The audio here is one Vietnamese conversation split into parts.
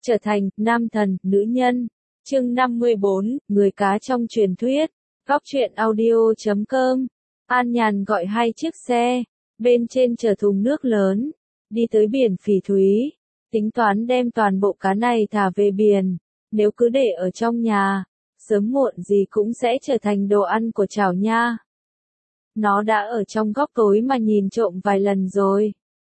Trở thành nam thần, nữ nhân. Chương 54, người cá trong truyền thuyết. Góc truyện audio.com. An Nhàn gọi 2 chiếc xe, bên trên chở thùng nước lớn, đi tới biển Phỉ Thúy, tính toán đem toàn bộ cá này thả về biển, nếu cứ để ở trong nhà, sớm muộn gì cũng sẽ trở thành đồ ăn của chảo nha. Nó đã ở trong góc tối mà nhìn trộm vài lần rồi.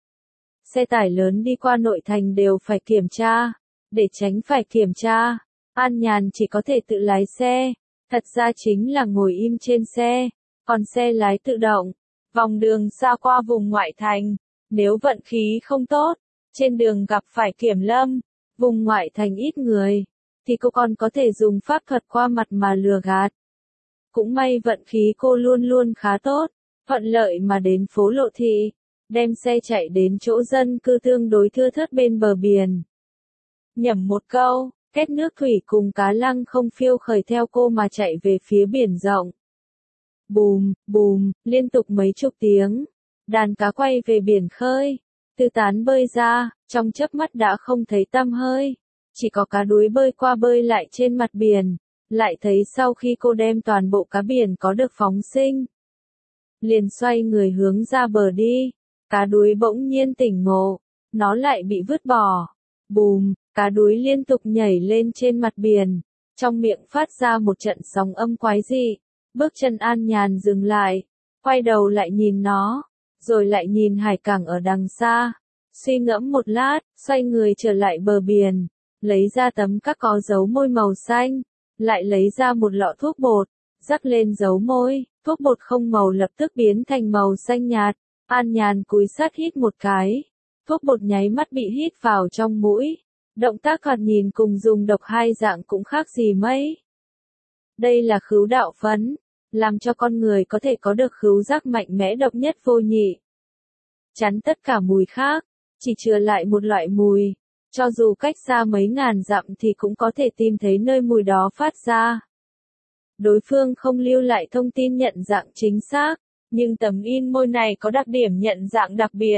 Xe tải lớn đi qua nội thành đều phải kiểm tra, để tránh phải kiểm tra, An Nhàn chỉ có thể tự lái xe, thật ra chính là ngồi im trên xe, còn xe lái tự động, vòng đường xa qua vùng ngoại thành, nếu vận khí không tốt, trên đường gặp phải kiểm lâm, vùng ngoại thành ít người, thì cô còn có thể dùng pháp thuật qua mặt mà lừa gạt. Cũng may vận khí cô luôn luôn khá tốt, thuận lợi mà đến phố Lộ Thị, đem xe chạy đến chỗ dân cư tương đối thưa thớt bên bờ biển. Nhẩm một câu, két nước thủy cùng cá lăng không phiêu khởi theo cô mà chạy về phía biển rộng. Bùm, bùm, liên tục mấy chục tiếng, đàn cá quay về biển khơi, tư tán bơi ra, trong chớp mắt đã không thấy tăm hơi, chỉ có cá đuối bơi qua bơi lại trên mặt biển, lại thấy sau khi cô đem toàn bộ cá biển có được phóng sinh. Liền xoay người hướng ra bờ đi, cá đuối bỗng nhiên tỉnh ngộ, nó lại bị vứt bỏ. Bùm, cá đuối liên tục nhảy lên trên mặt biển, trong miệng phát ra một trận sóng âm quái dị. Bước chân An Nhàn dừng lại, quay đầu lại nhìn nó, rồi lại nhìn hải cảng ở đằng xa. Suy ngẫm một lát, xoay người trở lại bờ biển, lấy ra tấm các có dấu môi màu xanh, lại lấy ra một lọ thuốc bột, rắc lên dấu môi, thuốc bột không màu lập tức biến thành màu xanh nhạt. An Nhàn cúi sát hít một cái, thuốc bột nháy mắt bị hít vào trong mũi. Động tác thoạt nhìn cùng dùng độc hai dạng cũng khác gì mấy. Đây là khứu đạo phấn, làm cho con người có thể có được khứu giác mạnh mẽ độc nhất vô nhị. Chắn tất cả mùi khác, chỉ chừa lại một loại mùi, cho dù cách xa mấy ngàn dặm thì cũng có thể tìm thấy nơi mùi đó phát ra. Đối phương không lưu lại thông tin nhận dạng chính xác, nhưng tấm in môi này có đặc điểm nhận dạng đặc biệt.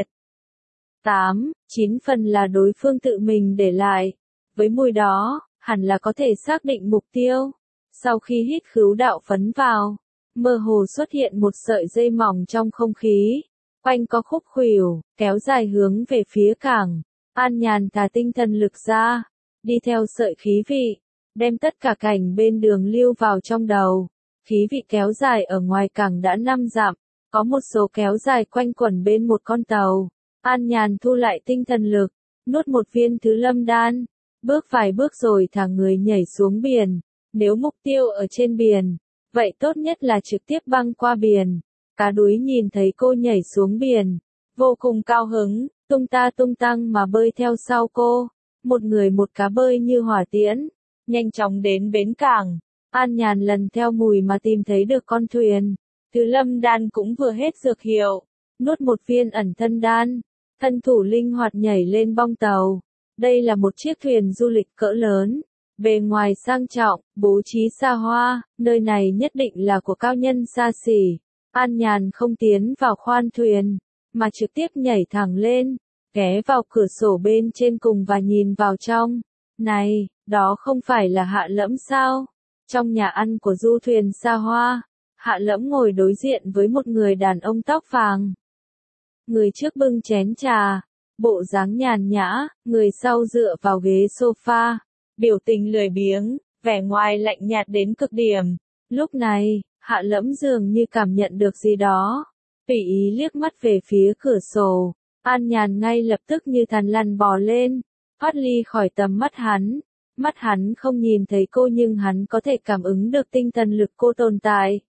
8-9 phần là đối phương tự mình để lại. Với mùi đó, hẳn là có thể xác định mục tiêu. Sau khi hít khứu đạo phấn vào, mơ hồ xuất hiện một sợi dây mỏng trong không khí, quanh có khúc khuỷu, kéo dài hướng về phía cảng. An Nhàn thả tinh thần lực ra, đi theo sợi khí vị, đem tất cả cảnh bên đường lưu vào trong đầu. Khí vị kéo dài ở ngoài cảng đã 5 dặm, có một số kéo dài quanh quẩn bên một con tàu. An Nhàn thu lại tinh thần lực, nuốt một viên thứ lâm đan, bước vài bước rồi thả người nhảy xuống biển. Nếu mục tiêu ở trên biển, vậy tốt nhất là trực tiếp băng qua biển. Cá đuối nhìn thấy cô nhảy xuống biển, vô cùng cao hứng, tung ta tung tăng mà bơi theo sau cô. Một người một cá bơi như hỏa tiễn, nhanh chóng đến bến cảng. An Nhàn lần theo mùi mà tìm thấy được con thuyền. Thứ lâm đan cũng vừa hết dược hiệu, nuốt một viên ẩn thân đan, thân thủ linh hoạt nhảy lên bong tàu. Đây là một chiếc thuyền du lịch cỡ lớn, bề ngoài sang trọng, bố trí xa hoa, nơi này nhất định là của cao nhân xa xỉ. An Nhàn không tiến vào khoang thuyền, mà trực tiếp nhảy thẳng lên, ghé vào cửa sổ bên trên cùng và nhìn vào trong. Này, đó không phải là Hạ Lẫm sao? Trong nhà ăn của du thuyền xa hoa, Hạ Lẫm ngồi đối diện với một người đàn ông tóc vàng. Người trước bưng chén trà, bộ dáng nhàn nhã, người sau dựa vào ghế sofa, biểu tình lười biếng, vẻ ngoài lạnh nhạt đến cực điểm. Lúc này, Hạ Lẫm dường như cảm nhận được gì đó, tùy ý liếc mắt về phía cửa sổ. An Nhàn ngay lập tức như thằn lằn bò lên, thoát ly khỏi tầm mắt hắn. Mắt hắn không nhìn thấy cô nhưng hắn có thể cảm ứng được tinh thần lực cô tồn tại.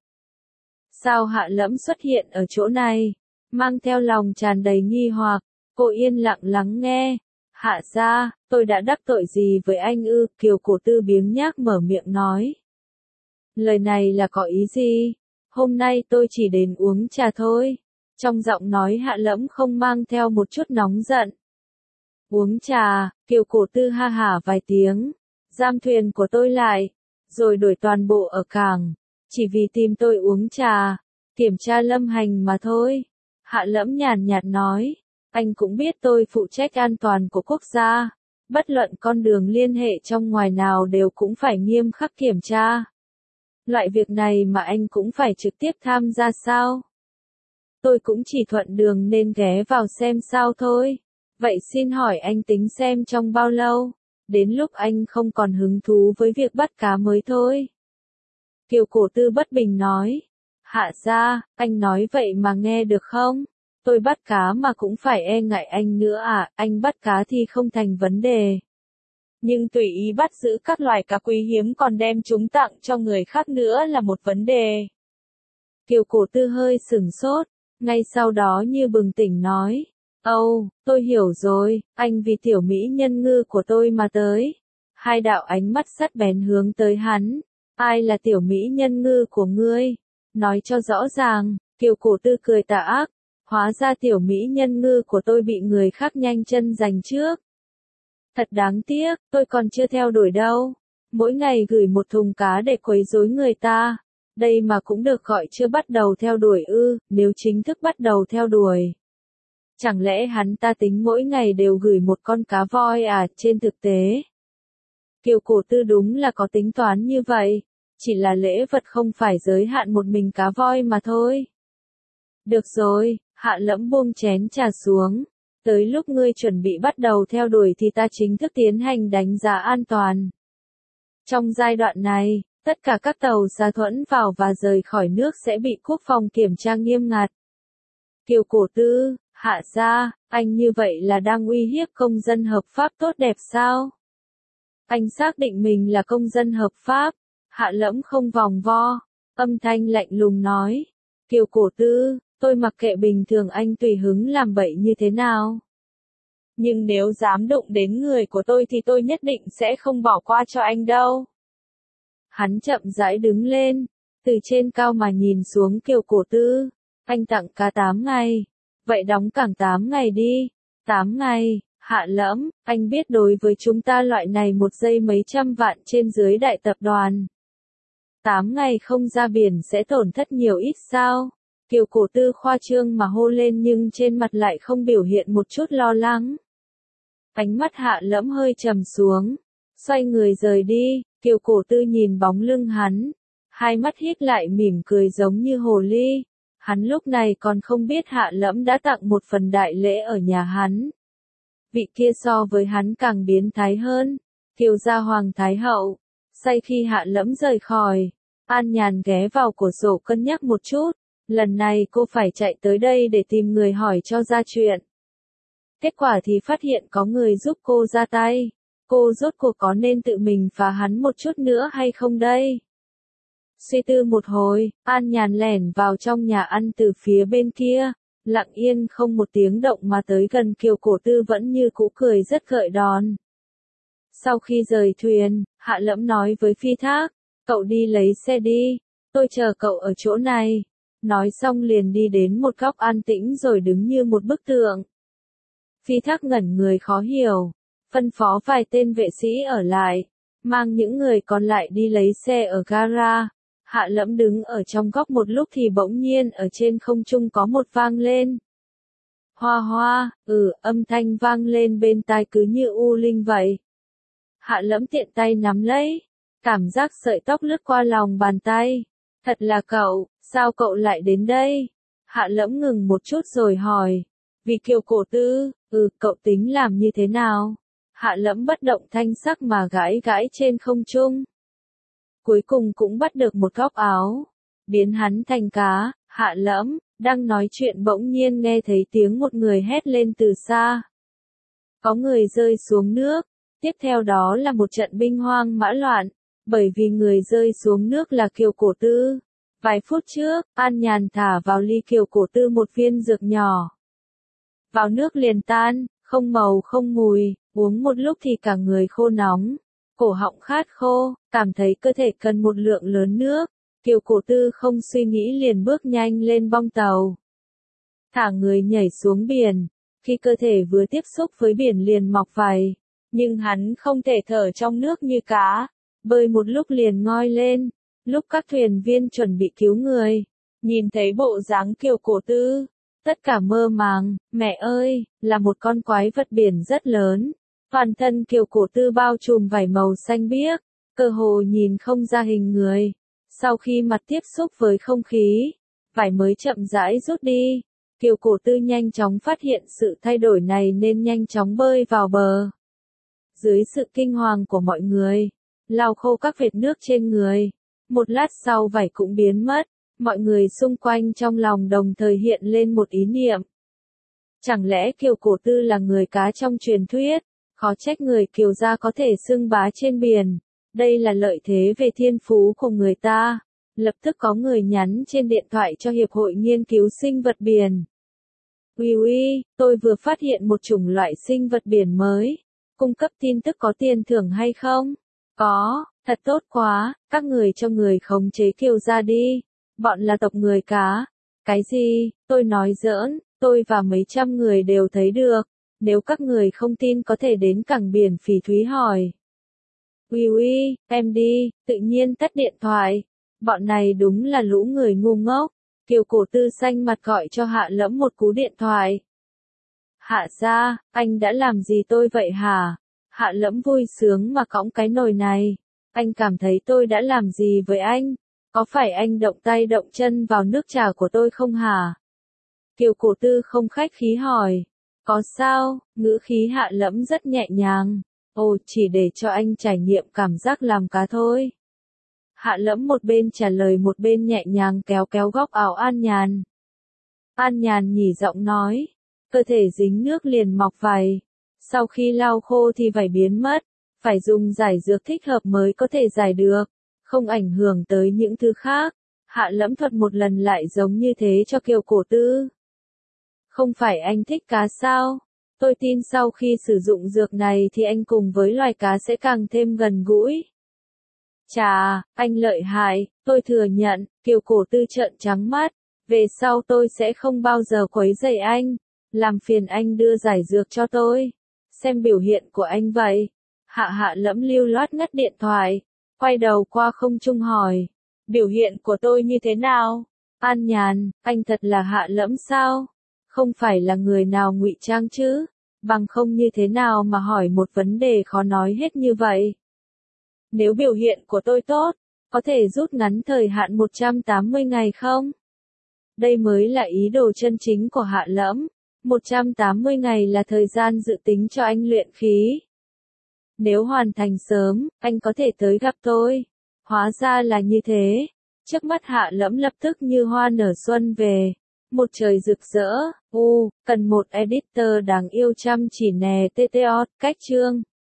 Sao Hạ Lẫm xuất hiện ở chỗ này? Mang theo lòng tràn đầy nghi hoặc, cô yên lặng lắng nghe. Hạ gia, tôi đã đắc tội gì với anh ư? Kiều Cổ Tư biếng nhác mở miệng nói. Lời này là có ý gì? Hôm nay tôi chỉ đến uống trà thôi. Trong giọng nói Hạ Lẫm không mang theo một chút nóng giận. Uống trà, Kiều Cổ Tư ha hả vài tiếng. Giam thuyền của tôi lại, rồi đuổi toàn bộ ở cảng, chỉ vì tìm tôi uống trà, kiểm tra lâm hành mà thôi. Hạ Lẫm nhàn nhạt nói, anh cũng biết tôi phụ trách an toàn của quốc gia, Bất luận con đường liên hệ trong ngoài nào đều cũng phải nghiêm khắc kiểm tra. Loại việc này mà anh cũng phải trực tiếp tham gia sao? Tôi cũng chỉ thuận đường nên ghé vào xem sao thôi. Vậy xin hỏi anh tính xem trong bao lâu? Đến lúc anh không còn hứng thú với việc bắt cá mới thôi. Kiều Cổ Tư bất bình nói. Hạ gia, anh nói vậy mà nghe được không? Tôi bắt cá mà cũng phải e ngại anh nữa à, anh bắt cá thì không thành vấn đề. Nhưng tùy ý bắt giữ các loài cá quý hiếm còn đem chúng tặng cho người khác nữa là một vấn đề. Kiều Cổ Tư hơi sửng sốt, ngay sau đó như bừng tỉnh nói. Âu, tôi hiểu rồi, anh vì tiểu mỹ nhân ngư của tôi mà tới. Hai đạo ánh mắt sắc bén hướng tới hắn. Ai là tiểu mỹ nhân ngư của ngươi? Nói cho rõ ràng, Kiều Cổ Tư cười tà ác. Hóa ra tiểu mỹ nhân ngư của tôi bị người khác nhanh chân giành trước. Thật đáng tiếc, tôi còn chưa theo đuổi đâu. Mỗi ngày gửi một thùng cá để quấy rối người ta. Đây mà cũng được gọi chưa bắt đầu theo đuổi ư, nếu chính thức bắt đầu theo đuổi. Chẳng lẽ hắn ta tính mỗi ngày đều gửi một con cá voi à, trên thực tế? Kiều Cổ Tư đúng là có tính toán như vậy, chỉ là lễ vật không phải giới hạn một mình cá voi mà thôi. Được rồi, Hạ Lẫm buông chén trà xuống. Tới lúc ngươi chuẩn bị bắt đầu theo đuổi thì ta chính thức tiến hành đánh giá an toàn. Trong giai đoạn này, tất cả các tàu ra thuẫn vào và rời khỏi nước sẽ bị quốc phòng kiểm tra nghiêm ngặt. Kiều Cổ Tư, Hạ gia, anh như vậy là đang uy hiếp công dân hợp pháp tốt đẹp sao? Anh xác định mình là công dân hợp pháp. Hạ Lẫm không vòng vo, âm thanh lạnh lùng nói. Kiều Cổ Tư, tôi mặc kệ bình thường anh tùy hứng làm bậy như thế nào. Nhưng nếu dám đụng đến người của tôi thì tôi nhất định sẽ không bỏ qua cho anh đâu. Hắn chậm rãi đứng lên, từ trên cao mà nhìn xuống Kiều Cổ Tư. Anh tặng cá 8 ngày. Vậy đóng cảng 8 ngày đi. 8 ngày, Hạ Lẫm, anh biết đối với chúng ta loại này một giây mấy trăm vạn trên dưới đại tập đoàn. 8 ngày không ra biển sẽ tổn thất nhiều ít sao? Kiều Cổ Tư khoa trương mà hô lên nhưng trên mặt lại không biểu hiện một chút lo lắng. Ánh mắt Hạ Lẫm hơi trầm xuống, xoay người rời đi. Kiều Cổ Tư nhìn bóng lưng hắn, hai mắt híp lại mỉm cười giống như hồ ly. Hắn lúc này còn không biết Hạ Lẫm đã tặng một phần đại lễ ở nhà hắn. Vị kia so với hắn càng biến thái hơn, Kiều gia hoàng thái hậu. Say khi Hạ Lẫm rời khỏi, An Nhàn ghé vào cửa sổ cân nhắc một chút. Lần này cô phải chạy tới đây để tìm người hỏi cho ra chuyện. Kết quả thì phát hiện có người giúp cô ra tay. Cô rốt cuộc có nên tự mình phá hắn một chút nữa hay không đây? Suy tư một hồi, An Nhàn lẻn vào trong nhà ăn từ phía bên kia, lặng yên không một tiếng động mà tới gần Kiều Cổ Tư vẫn như cũ cười rất gợi đòn. Sau khi rời thuyền, Hạ Lẫm nói với Phi Thác, cậu đi lấy xe đi, tôi chờ cậu ở chỗ này. Nói xong liền đi đến một góc an tĩnh rồi đứng như một bức tượng. Phi Thác ngẩn người khó hiểu, phân phó vài tên vệ sĩ ở lại, mang những người còn lại đi lấy xe ở gara. Hạ Lẫm đứng ở trong góc một lúc thì bỗng nhiên ở trên không trung có một vang lên. Hoa hoa, âm thanh vang lên bên tai cứ như u linh vậy. Hạ Lẫm tiện tay nắm lấy, cảm giác sợi tóc lướt qua lòng bàn tay. Thật là cậu, sao cậu lại đến đây? Hạ Lẫm ngừng một chút rồi hỏi. Vì Kiều Cổ Tư, cậu tính làm như thế nào? Hạ Lẫm bất động thanh sắc mà gãi gãi trên không trung. Cuối cùng cũng bắt được một góc áo, biến hắn thành cá. Hạ Lẫm đang nói chuyện bỗng nhiên nghe thấy tiếng một người hét lên từ xa. Có người rơi xuống nước, tiếp theo đó là một trận binh hoang mã loạn, bởi vì người rơi xuống nước là Kiều Cổ Tư. Vài phút trước, An Nhàn thả vào ly Kiều Cổ Tư một viên dược nhỏ. Vào nước liền tan, không màu không mùi, uống một lúc thì cả người khô nóng, cổ họng khát khô, cảm thấy cơ thể cần một lượng lớn nước. Kiều Cổ Tư không suy nghĩ liền bước nhanh lên bong tàu. Thả người nhảy xuống biển, khi cơ thể vừa tiếp xúc với biển liền mọc vảy, nhưng hắn không thể thở trong nước như cá, bơi một lúc liền ngoi lên. Lúc các thuyền viên chuẩn bị cứu người, nhìn thấy bộ dáng Kiều Cổ Tư, tất cả mơ màng. Mẹ ơi, là một con quái vật biển rất lớn. Toàn thân Kiều Cổ Tư bao trùm vải màu xanh biếc, cơ hồ nhìn không ra hình người. Sau khi mặt tiếp xúc với không khí, vải mới chậm rãi rút đi. Kiều Cổ Tư nhanh chóng phát hiện sự thay đổi này nên nhanh chóng bơi vào bờ. Dưới sự kinh hoàng của mọi người, lau khô các vệt nước trên người. Một lát sau vải cũng biến mất, mọi người xung quanh trong lòng đồng thời hiện lên một ý niệm. Chẳng lẽ Kiều Cổ Tư là người cá trong truyền thuyết? Khó trách người Kiều gia có thể xưng bá trên biển. Đây là lợi thế về thiên phú của người ta. Lập tức có người nhắn trên điện thoại cho Hiệp hội Nghiên cứu Sinh vật Biển. Uy, tôi vừa phát hiện một chủng loại sinh vật biển mới. Cung cấp tin tức có tiền thưởng hay không? Có, thật tốt quá, các người cho người khống chế Kiều gia đi. Bọn là tộc người cá. Cái gì, tôi nói giỡn, tôi và mấy trăm người đều thấy được. Nếu các người không tin có thể đến cảng biển Phỉ Thúy hỏi. Uy, em đi, tự nhiên tắt điện thoại. Bọn này đúng là lũ người ngu ngốc. Kiều Cổ Tư xanh mặt gọi cho Hạ Lẫm một cú điện thoại. Hạ gia, anh đã làm gì tôi vậy hả? Hạ Lẫm vui sướng mà cõng cái nồi này. Anh cảm thấy tôi đã làm gì với anh? Có phải anh động tay động chân vào nước trà của tôi không hả? Kiều Cổ Tư không khách khí hỏi. Có sao? Ngữ khí Hạ Lẫm rất nhẹ nhàng. Ồ, chỉ để cho anh trải nghiệm cảm giác làm cá thôi. Hạ Lẫm một bên trả lời một bên nhẹ nhàng kéo kéo góc áo An Nhàn. An Nhàn nhỉ giọng nói. Cơ thể dính nước liền mọc vảy. Sau khi lau khô thì vảy biến mất. Phải dùng giải dược thích hợp mới có thể giải được. Không ảnh hưởng tới những thứ khác. Hạ Lẫm thuật một lần lại giống như thế cho Kiều Cổ Tư. Không phải anh thích cá sao? Tôi tin sau khi sử dụng dược này thì anh cùng với loài cá sẽ càng thêm gần gũi. Chà, anh lợi hại, tôi thừa nhận, Kiều Cổ Tư trợn trắng mắt. Về sau tôi sẽ không bao giờ quấy rầy anh. Làm phiền anh đưa giải dược cho tôi. Xem biểu hiện của anh vậy. Hạ Lẫm lưu loát ngắt điện thoại. Quay đầu qua không trung hỏi. Biểu hiện của tôi như thế nào? An Nhàn, anh thật là Hạ Lẫm sao? Không phải là người nào ngụy trang chứ? Bằng không như thế nào mà hỏi một vấn đề khó nói hết như vậy? Nếu biểu hiện của tôi tốt, có thể rút ngắn thời hạn 180 ngày không? Đây mới là ý đồ chân chính của Hạ Lẫm. 180 ngày là thời gian dự tính cho anh luyện khí. Nếu hoàn thành sớm, anh có thể tới gặp tôi. Hóa ra là như thế. Trước mắt Hạ Lẫm lập tức như hoa nở xuân về. Một trời rực rỡ. Cần một editor đáng yêu chăm chỉ nè TTO, cách chương.